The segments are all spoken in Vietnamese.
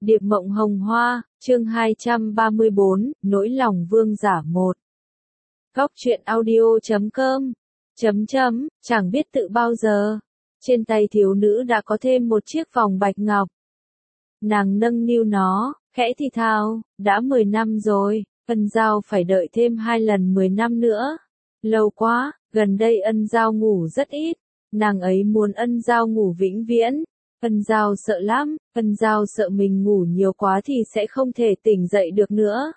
Điệp Mộng Hồng Hoa, chương 234, Nỗi lòng vương giả 1. Góc truyện audio.com. Chẳng biết tự bao giờ, trên tay thiếu nữ đã có thêm một chiếc vòng bạch ngọc. Nàng nâng niu nó, khẽ thì thào, đã 10 năm rồi, Ân Giao phải đợi thêm 2 lần 10 năm nữa. Lâu quá, gần đây Ân Giao ngủ rất ít, nàng ấy muốn Ân Giao ngủ vĩnh viễn. Ân Giao sợ lắm, Ân Giao sợ mình ngủ nhiều quá thì sẽ không thể tỉnh dậy được nữa.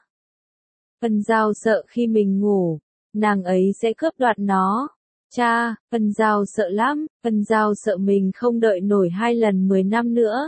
Ân Giao sợ khi mình ngủ, nàng ấy sẽ cướp đoạt nó. Cha, Ân Giao sợ lắm, Ân Giao sợ mình không đợi nổi 2 lần 10 năm nữa.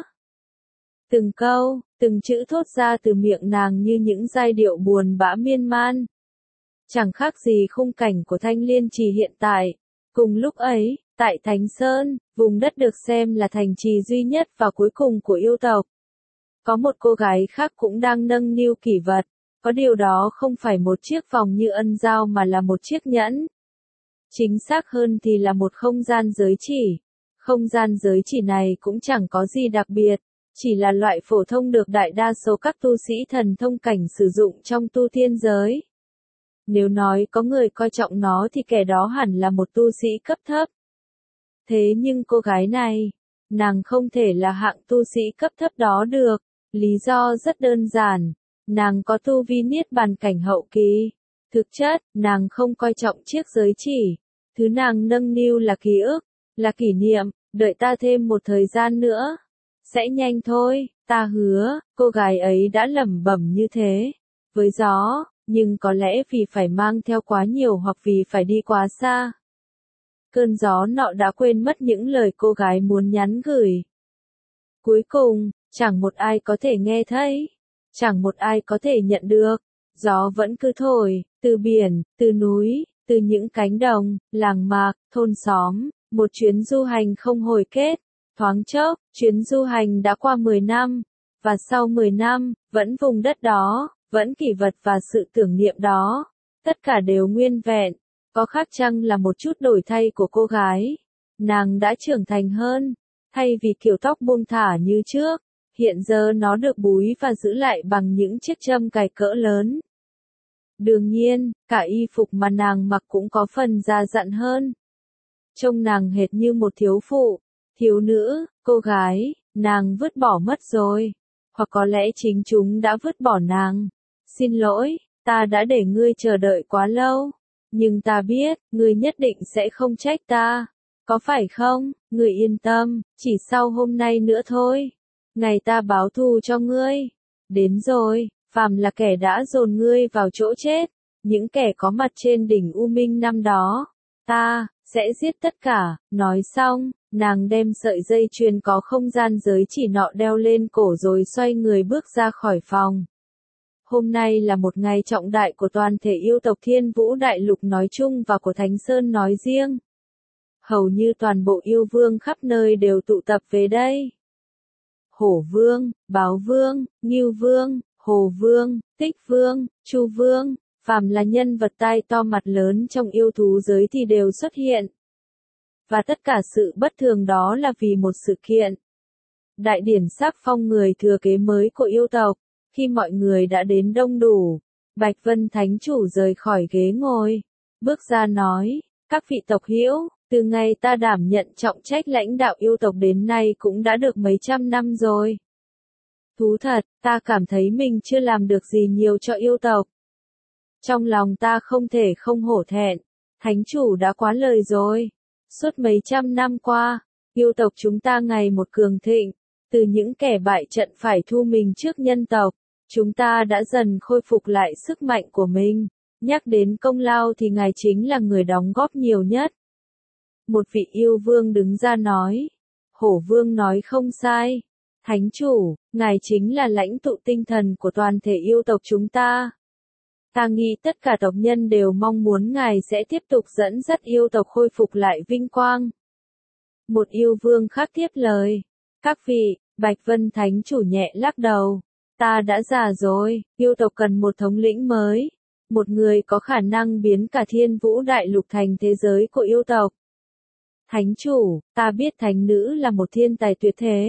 Từng câu, từng chữ thốt ra từ miệng nàng như những giai điệu buồn bã miên man. Chẳng khác gì khung cảnh của Thanh Liên Trì hiện tại. Cùng lúc ấy, tại Thánh Sơn, vùng đất được xem là thành trì duy nhất và cuối cùng của yêu tộc, có một cô gái khác cũng đang nâng niu kỷ vật. Có điều đó không phải một chiếc vòng như Ân Giao mà là một chiếc nhẫn. Chính xác hơn thì là một không gian giới chỉ. Không gian giới chỉ này cũng chẳng có gì đặc biệt, chỉ là loại phổ thông được đại đa số các tu sĩ thần thông cảnh sử dụng trong tu tiên giới. Nếu nói có người coi trọng nó thì kẻ đó hẳn là một tu sĩ cấp thấp. Thế nhưng cô gái này, nàng không thể là hạng tu sĩ cấp thấp đó được. Lý do rất đơn giản, nàng có tu vi niết bàn cảnh hậu kỳ. Thực chất, nàng không coi trọng chiếc giới chỉ. Thứ nàng nâng niu là ký ức, là kỷ niệm. Đợi ta thêm một thời gian nữa, sẽ nhanh thôi, ta hứa. Cô gái ấy đã lẩm bẩm như thế với gió, nhưng có lẽ vì phải mang theo quá nhiều hoặc vì phải đi quá xa. Cơn gió nọ đã quên mất những lời cô gái muốn nhắn gửi. Cuối cùng, chẳng một ai có thể nghe thấy, chẳng một ai có thể nhận được. Gió vẫn cứ thổi, từ biển, từ núi, từ những cánh đồng, làng mạc, thôn xóm, một chuyến du hành không hồi kết. Thoáng chốc, chuyến du hành đã qua 10 năm, và sau 10 năm, vẫn vùng đất đó, vẫn kỷ vật và sự tưởng niệm đó, tất cả đều nguyên vẹn. Có khác chăng là một chút đổi thay của cô gái. Nàng đã trưởng thành hơn, thay vì kiểu tóc buông thả như trước, hiện giờ nó được búi và giữ lại bằng những chiếc châm cài cỡ lớn. Đương nhiên, cả y phục mà nàng mặc cũng có phần già dặn hơn. Trông nàng hệt như một thiếu phụ, thiếu nữ, cô gái, nàng vứt bỏ mất rồi. Hoặc có lẽ chính chúng đã vứt bỏ nàng. Xin lỗi, ta đã để ngươi chờ đợi quá lâu. Nhưng ta biết, ngươi nhất định sẽ không trách ta. Có phải không? Ngươi yên tâm, chỉ sau hôm nay nữa thôi. Ngày ta báo thù cho ngươi. Đến rồi, phàm là kẻ đã dồn ngươi vào chỗ chết. Những kẻ có mặt trên đỉnh U Minh năm đó. Ta sẽ giết tất cả. Nói xong, nàng đem sợi dây chuyền có không gian giới chỉ nọ đeo lên cổ rồi xoay người bước ra khỏi phòng. Hôm nay là một ngày trọng đại của toàn thể yêu tộc Thiên Vũ Đại Lục nói chung và của Thánh Sơn nói riêng. Hầu như toàn bộ yêu vương khắp nơi đều tụ tập về đây. Hổ Vương, Báo Vương, Ngưu Vương, Hồ Vương, Tích Vương, Chu Vương, phàm là nhân vật tai to mặt lớn trong yêu thú giới thì đều xuất hiện. Và tất cả sự bất thường đó là vì một sự kiện. Đại điển sắc phong người thừa kế mới của yêu tộc. Khi mọi người đã đến đông đủ, Bạch Vân Thánh Chủ rời khỏi ghế ngồi, bước ra nói, các vị tộc hữu, từ ngày ta đảm nhận trọng trách lãnh đạo yêu tộc đến nay cũng đã được mấy trăm năm rồi. Thú thật, ta cảm thấy mình chưa làm được gì nhiều cho yêu tộc. Trong lòng ta không thể không hổ thẹn, Thánh Chủ đã quá lời rồi. Suốt mấy trăm năm qua, yêu tộc chúng ta ngày một cường thịnh, từ những kẻ bại trận phải thu mình trước nhân tộc, chúng ta đã dần khôi phục lại sức mạnh của mình. Nhắc đến công lao thì ngài chính là người đóng góp nhiều nhất. Một vị yêu vương đứng ra nói. Hổ Vương nói không sai. Thánh Chủ, ngài chính là lãnh tụ tinh thần của toàn thể yêu tộc chúng ta. Ta nghĩ tất cả tộc nhân đều mong muốn ngài sẽ tiếp tục dẫn dắt yêu tộc khôi phục lại vinh quang. Một yêu vương khác tiếp lời. Các vị, Bạch Vân Thánh Chủ nhẹ lắc đầu. Ta đã già rồi, yêu tộc cần một thống lĩnh mới. Một người có khả năng biến cả Thiên Vũ Đại Lục thành thế giới của yêu tộc. Thánh Chủ, ta biết thánh nữ là một thiên tài tuyệt thế.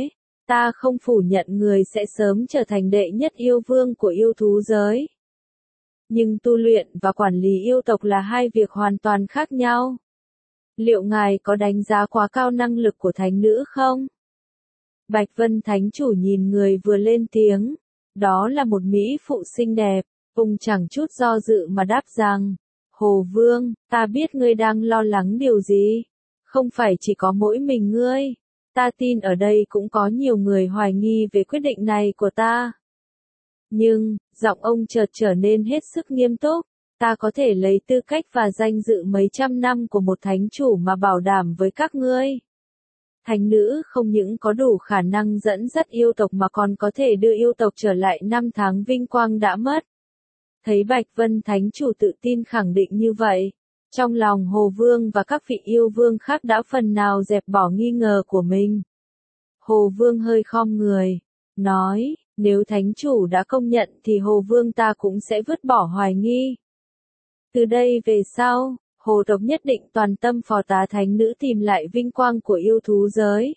Ta không phủ nhận người sẽ sớm trở thành đệ nhất yêu vương của yêu thú giới. Nhưng tu luyện và quản lý yêu tộc là hai việc hoàn toàn khác nhau. Liệu ngài có đánh giá quá cao năng lực của thánh nữ không? Bạch Vân Thánh Chủ nhìn người vừa lên tiếng. Đó là một mỹ phụ xinh đẹp. Ông chẳng chút do dự mà đáp rằng, Hồ Vương, ta biết ngươi đang lo lắng điều gì. Không phải chỉ có mỗi mình ngươi. Ta tin ở đây cũng có nhiều người hoài nghi về quyết định này của ta. Nhưng, giọng ông chợt trở nên hết sức nghiêm túc. Ta có thể lấy tư cách và danh dự mấy trăm năm của một thánh chủ mà bảo đảm với các ngươi. Thánh nữ không những có đủ khả năng dẫn dắt yêu tộc mà còn có thể đưa yêu tộc trở lại năm tháng vinh quang đã mất. Thấy Bạch Vân Thánh Chủ tự tin khẳng định như vậy, trong lòng Hồ Vương và các vị yêu vương khác đã phần nào dẹp bỏ nghi ngờ của mình. Hồ Vương hơi khom người, nói, nếu Thánh Chủ đã công nhận thì Hồ Vương ta cũng sẽ vứt bỏ hoài nghi. Từ đây về sau, Hồ tộc nhất định toàn tâm phò tá thánh nữ tìm lại vinh quang của yêu thú giới.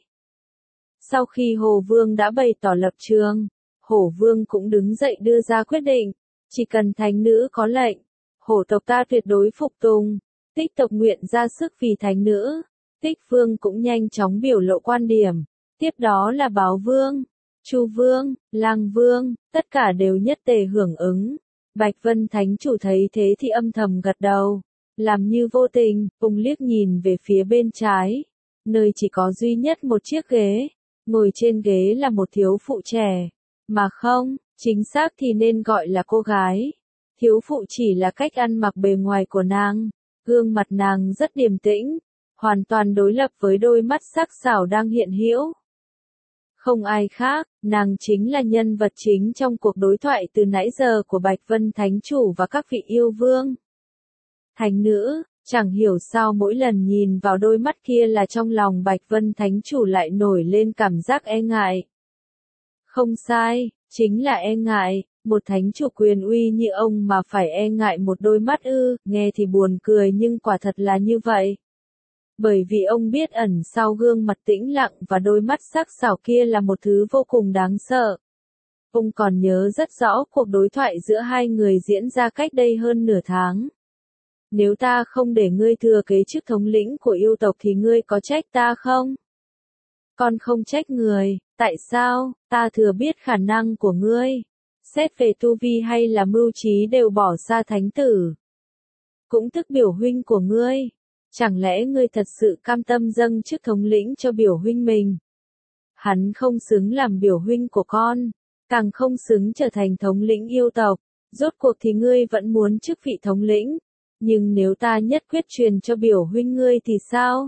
Sau khi Hồ Vương đã bày tỏ lập trường, Hổ Vương cũng đứng dậy đưa ra quyết định, chỉ cần thánh nữ có lệnh, Hổ tộc ta tuyệt đối phục tùng. Tích tộc nguyện ra sức vì thánh nữ. Tích Vương cũng nhanh chóng biểu lộ quan điểm. Tiếp đó là Báo Vương, Chu Vương, Lang Vương, tất cả đều nhất tề hưởng ứng. Bạch Vân Thánh Chủ thấy thế thì âm thầm gật đầu. Làm như vô tình, ông liếc nhìn về phía bên trái, nơi chỉ có duy nhất một chiếc ghế. Ngồi trên ghế là một thiếu phụ trẻ. Mà không, chính xác thì nên gọi là cô gái. Thiếu phụ chỉ là cách ăn mặc bề ngoài của nàng. Gương mặt nàng rất điềm tĩnh, hoàn toàn đối lập với đôi mắt sắc sảo đang hiện hữu. Không ai khác, nàng chính là nhân vật chính trong cuộc đối thoại từ nãy giờ của Bạch Vân Thánh Chủ và các vị yêu vương. Thánh nữ, chẳng hiểu sao mỗi lần nhìn vào đôi mắt kia là trong lòng Bạch Vân Thánh Chủ lại nổi lên cảm giác e ngại. Không sai, chính là e ngại, một thánh chủ quyền uy như ông mà phải e ngại một đôi mắt ư, nghe thì buồn cười nhưng quả thật là như vậy. Bởi vì ông biết ẩn sau gương mặt tĩnh lặng và đôi mắt sắc sảo kia là một thứ vô cùng đáng sợ. Ông còn nhớ rất rõ cuộc đối thoại giữa hai người diễn ra cách đây hơn nửa tháng. Nếu ta không để ngươi thừa kế chức thống lĩnh của yêu tộc thì ngươi có trách ta không? Con không trách người, tại sao? Ta thừa biết khả năng của ngươi. Xét về tu vi hay là mưu trí đều bỏ xa thánh tử. Cũng tức biểu huynh của ngươi. Chẳng lẽ ngươi thật sự cam tâm dâng chức thống lĩnh cho biểu huynh mình? Hắn không xứng làm biểu huynh của con, càng không xứng trở thành thống lĩnh yêu tộc. Rốt cuộc thì ngươi vẫn muốn chức vị thống lĩnh. Nhưng nếu ta nhất quyết truyền cho biểu huynh ngươi thì sao?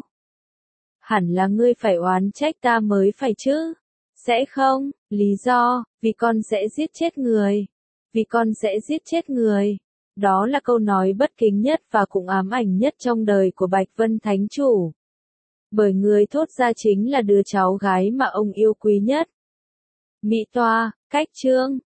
Hẳn là ngươi phải oán trách ta mới phải chứ. Sẽ không, lý do, vì con sẽ giết chết người. Vì con sẽ giết chết người. Đó là câu nói bất kính nhất và cũng ám ảnh nhất trong đời của Bạch Vân Thánh Chủ. Bởi người thốt ra chính là đứa cháu gái mà ông yêu quý nhất. Mỹ Toa, cách chương.